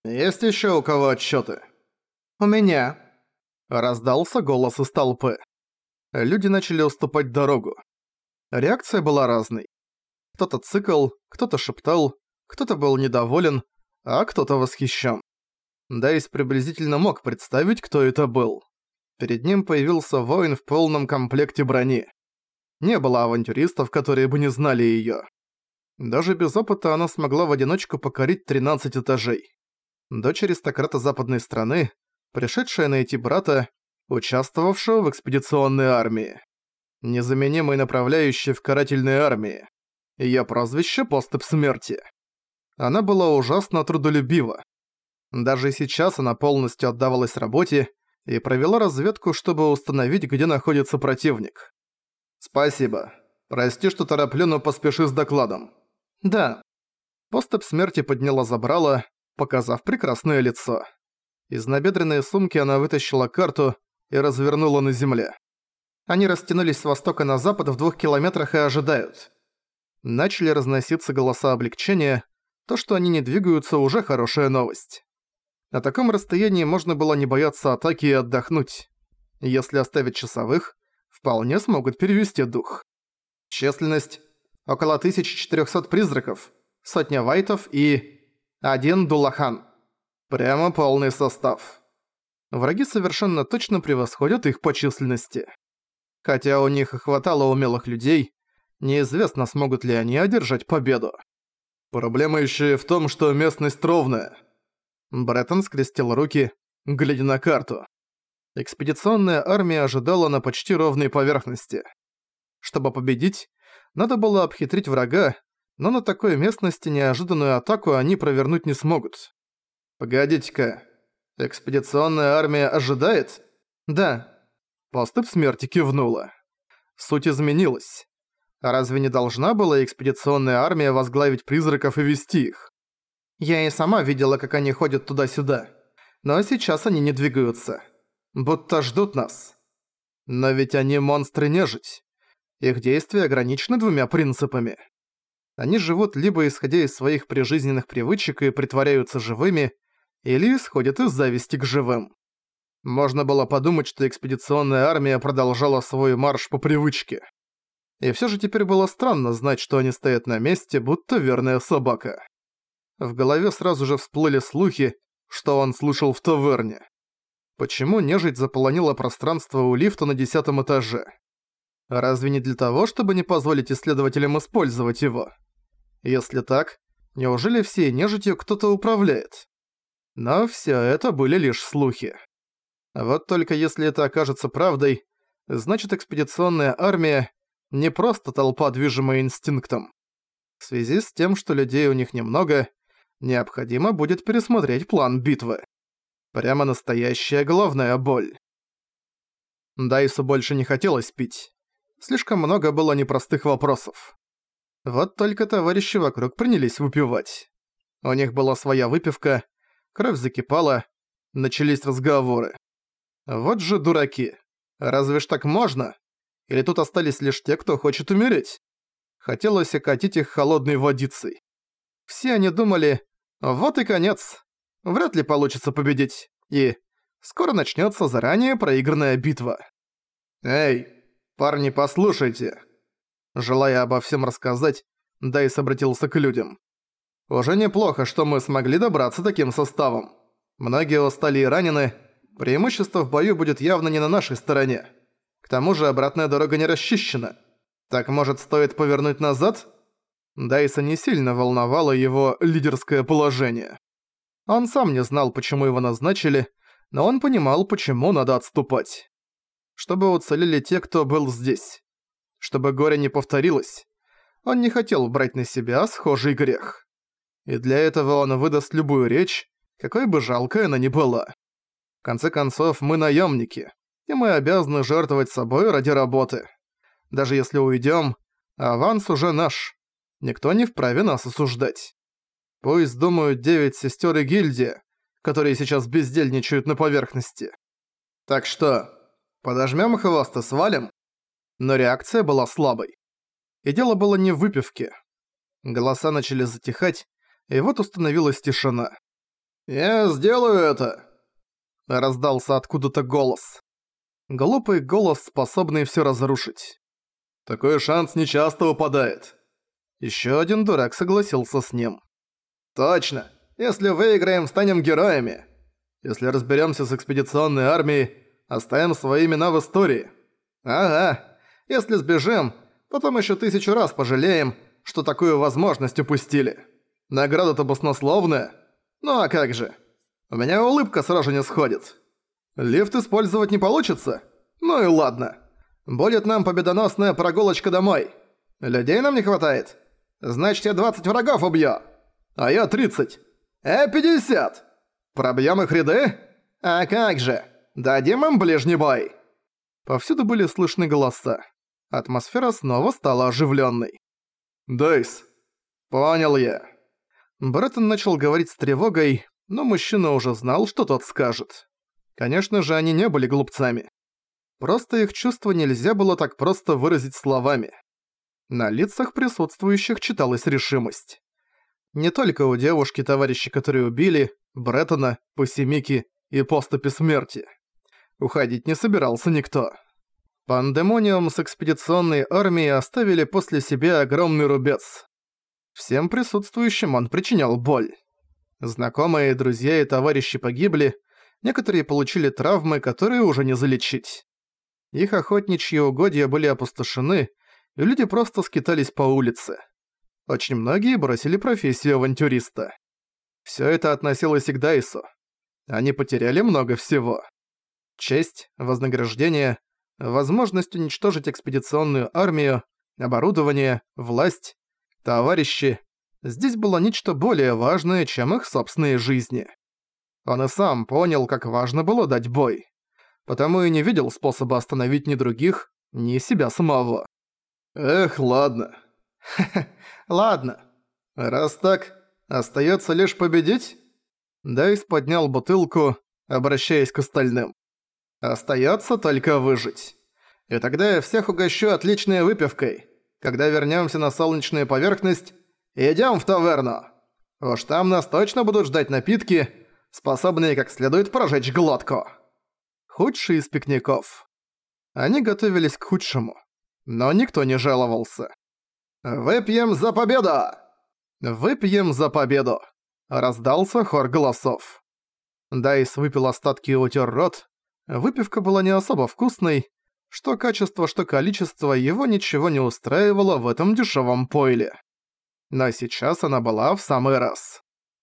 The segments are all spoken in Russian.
Есть еще у кого отчеты? У меня. Раздался голос из толпы. Люди начали уступать дорогу. Реакция была разной. Кто-то цыкал, кто-то шептал, кто-то был недоволен, а кто-то восхищен. Дайс приблизительно мог представить, кто это был. Перед ним появился воин в полном комплекте брони. Не было авантюристов, которые бы не знали её. Даже без опыта она смогла в одиночку покорить 13 этажей. Дочь аристократа западной страны, пришедшая найти брата, участвовавшего в экспедиционной армии. Незаменимый направляющий в карательной армии. Её прозвище «Поступь смерти». Она была ужасно трудолюбива. Даже сейчас она полностью отдавалась работе и провела разведку, чтобы установить, где находится противник. «Спасибо. Прости, что тороплю, но поспеши с докладом». «Да». Поступь смерти подняла забрало, показав прекрасное лицо. Из набедренной сумки она вытащила карту и развернула на земле. Они растянулись с востока на запад в 2 километрах и ожидают. Начали разноситься голоса облегчения. То, что они не двигаются, уже хорошая новость. На таком расстоянии можно было не бояться атаки и отдохнуть. Если оставить часовых, вполне смогут перевести дух. Численность – около 1400 призраков, сотня вайтов и 1 дулахан. Прямо полный состав. Враги совершенно точно превосходят их по численности. Хотя у них и хватало умелых людей, неизвестно, смогут ли они одержать победу. Проблема еще и в том, что местность ровная. Бреттон скрестил руки, глядя на карту. Экспедиционная армия ожидала на почти ровной поверхности. Чтобы победить, надо было обхитрить врага, но на такой местности неожиданную атаку они провернуть не смогут. «Погодите-ка, экспедиционная армия ожидает?» «Да». Поступь смерти кивнула. Суть изменилась. А разве не должна была экспедиционная армия возглавить призраков и вести их? Я и сама видела, как они ходят туда-сюда. Но сейчас они не двигаются. Будто ждут нас. Но ведь они монстры-нежить. Их действия ограничены 2 принципами. Они живут либо исходя из своих прижизненных привычек и притворяются живыми, или исходят из зависти к живым. Можно было подумать, что экспедиционная армия продолжала свой марш по привычке. И всё же теперь было странно знать, что они стоят на месте, будто верная собака. В голове сразу же всплыли слухи, что он слышал в таверне. Почему нежить заполонила пространство у лифта на 10-м этаже? Разве не для того, чтобы не позволить исследователям использовать его? Если так, неужели всей нежитью кто-то управляет? Но всё это были лишь слухи. Вот только если это окажется правдой, значит экспедиционная армия не просто толпа, движимая инстинктом. В связи с тем, что людей у них немного, необходимо будет пересмотреть план битвы. Прямо настоящая головная боль. Дайсу больше не хотелось пить. Слишком много было непростых вопросов. Вот только товарищи вокруг принялись выпивать. У них была своя выпивка, кровь закипала, начались разговоры. Вот же дураки. Разве ж так можно? Или тут остались лишь те, кто хочет умереть? Хотелось окатить их холодной водицей. Все они думали, вот и конец. Вряд ли получится победить. И скоро начнется заранее проигранная битва. «Эй, парни, послушайте!» Желая обо всем рассказать, Дайс обратился к людям. «Уже неплохо, что мы смогли добраться таким составом. Многие устали и ранены. Преимущество в бою будет явно не на нашей стороне. К тому же обратная дорога не расчищена. Так, может, стоит повернуть назад?» Дайса не сильно волновало его лидерское положение. Он сам не знал, почему его назначили, но он понимал, почему надо отступать. Чтобы уцелели те, кто был здесь. Чтобы горе не повторилось. Он не хотел брать на себя схожий грех. И для этого он выдаст любую речь, какой бы жалкой она ни была. В конце концов, мы наемники, и мы обязаны жертвовать собой ради работы. Даже если уйдем, аванс уже наш. Никто не вправе нас осуждать. Пусть думают 9 сестер и гильдия, которые сейчас бездельничают на поверхности. Так что, подожмем хвост и свалим? Но реакция была слабой. И дело было не в выпивке. Голоса начали затихать, и вот установилась тишина. «Я сделаю это!» Раздался откуда-то голос. Глупый голос, способный всё разрушить. Такой шанс нечасто выпадает. Ещё один дурак согласился с ним. «Точно! Если выиграем, станем героями! Если разберёмся с экспедиционной армией, оставим свои имена в истории! Ага! Если сбежим, потом ещё 1000 раз пожалеем, что такую возможность упустили! Награда-то баснословная! Ну а как же! У меня улыбка сразу не сходит! Лифт использовать не получится? Ну и ладно! Будет нам победоносная прогулочка домой! Людей нам не хватает? Значит, я 20 врагов убью! А я 30! 50! Пробьем их ряды? А как же! Дадим им ближний бой!» Повсюду были слышны голоса. Атмосфера снова стала оживленной. «Дейс!» «Понял я». Бреттон начал говорить с тревогой, но мужчина уже знал, что тот скажет. Конечно же, они не были глупцами. Просто их чувства нельзя было так просто выразить словами. На лицах присутствующих читалась решимость. Не только у девушки, товарищи, которые убили, Бреттона, Посемики и Поступи Смерти. Уходить не собирался никто. Пандемониум с экспедиционной армией оставили после себя огромный рубец. Всем присутствующим он причинял боль. Знакомые, друзья и товарищи погибли, некоторые получили травмы, которые уже не залечить. Их охотничьи угодья были опустошены, и люди просто скитались по улице. Очень многие бросили профессию авантюриста. Всё это относилось и к Дайсу. Они потеряли много всего. Честь, вознаграждение, возможность уничтожить экспедиционную армию, оборудование, власть, товарищи. Здесь было нечто более важное, чем их собственные жизни. Он и сам понял, как важно было дать бой. Потому и не видел способа остановить ни других, ни себя самого. «Эх, ладно». «Ха-ха, ладно. Раз так, остаётся лишь победить?» Дайс поднял бутылку, обращаясь к остальным. «Остаётся только выжить. И тогда я всех угощу отличной выпивкой. Когда вернёмся на солнечную поверхность, идём в таверну. Уж там нас точно будут ждать напитки, способные как следует прожечь глотку». Худший из пикников. Они готовились к худшему, но никто не жаловался. «Выпьем за победу!» «Выпьем за победу!» Раздался хор голосов. Дайс выпил остатки и утер рот. Выпивка была не особо вкусной. Что качество, что количество, его ничего не устраивало в этом дешевом пойле. Но сейчас она была в самый раз.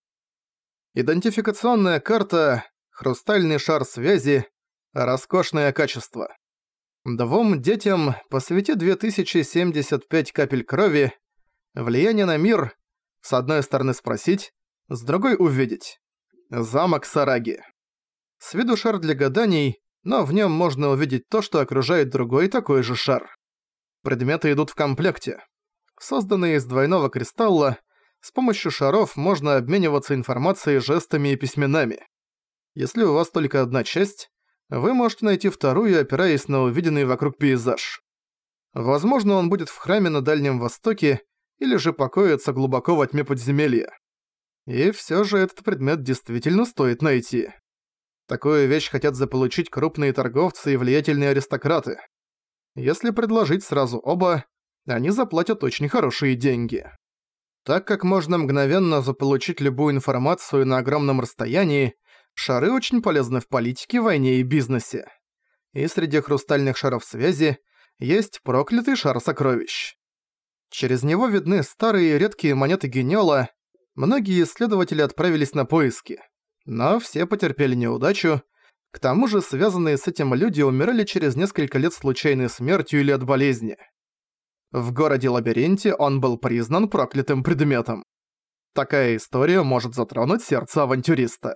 Идентификационная карта, хрустальный шар связи, роскошное качество. 2 детям посвяти 2075 капель крови, влияние на мир, с одной стороны спросить, с другой увидеть. Замок Сараги. С виду шар для гаданий, но в нем можно увидеть то, что окружает другой такой же шар. Предметы идут в комплекте. Созданные из двойного кристалла, с помощью шаров можно обмениваться информацией жестами и письменами. Если у вас только одна часть, вы можете найти вторую, опираясь на увиденный вокруг пейзаж. Возможно, он будет в храме на Дальнем Востоке, или же покоится глубоко во тьме подземелья. И всё же этот предмет действительно стоит найти. Такую вещь хотят заполучить крупные торговцы и влиятельные аристократы. Если предложить сразу оба, они заплатят очень хорошие деньги. Так как можно мгновенно заполучить любую информацию на огромном расстоянии, шары очень полезны в политике, войне и бизнесе. И среди хрустальных шаров связи есть проклятый шар сокровищ. Через него видны старые и редкие монеты Генёла. Многие исследователи отправились на поиски, но все потерпели неудачу. К тому же связанные с этим люди умирали через несколько лет случайной смертью или от болезни. В городе-лабиринте он был признан проклятым предметом. Такая история может затронуть сердце авантюриста.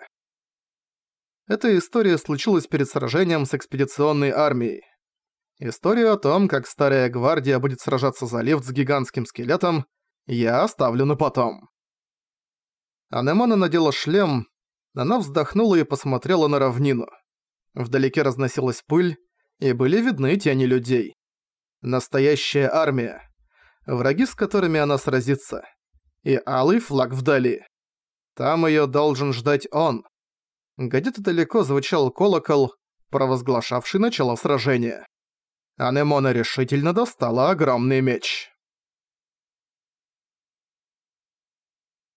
Эта история случилась перед сражением с экспедиционной армией. Историю о том, как Старая Гвардия будет сражаться за лифт с гигантским скелетом, я оставлю на потом. Анемона надела шлем, она вздохнула и посмотрела на равнину. Вдалеке разносилась пыль, и были видны тени людей. Настоящая армия. Враги, с которыми она сразится. И алый флаг вдали. Там её должен ждать он. Где-то далеко звучал колокол, провозглашавший начало сражения. Анемона решительно достала огромный меч.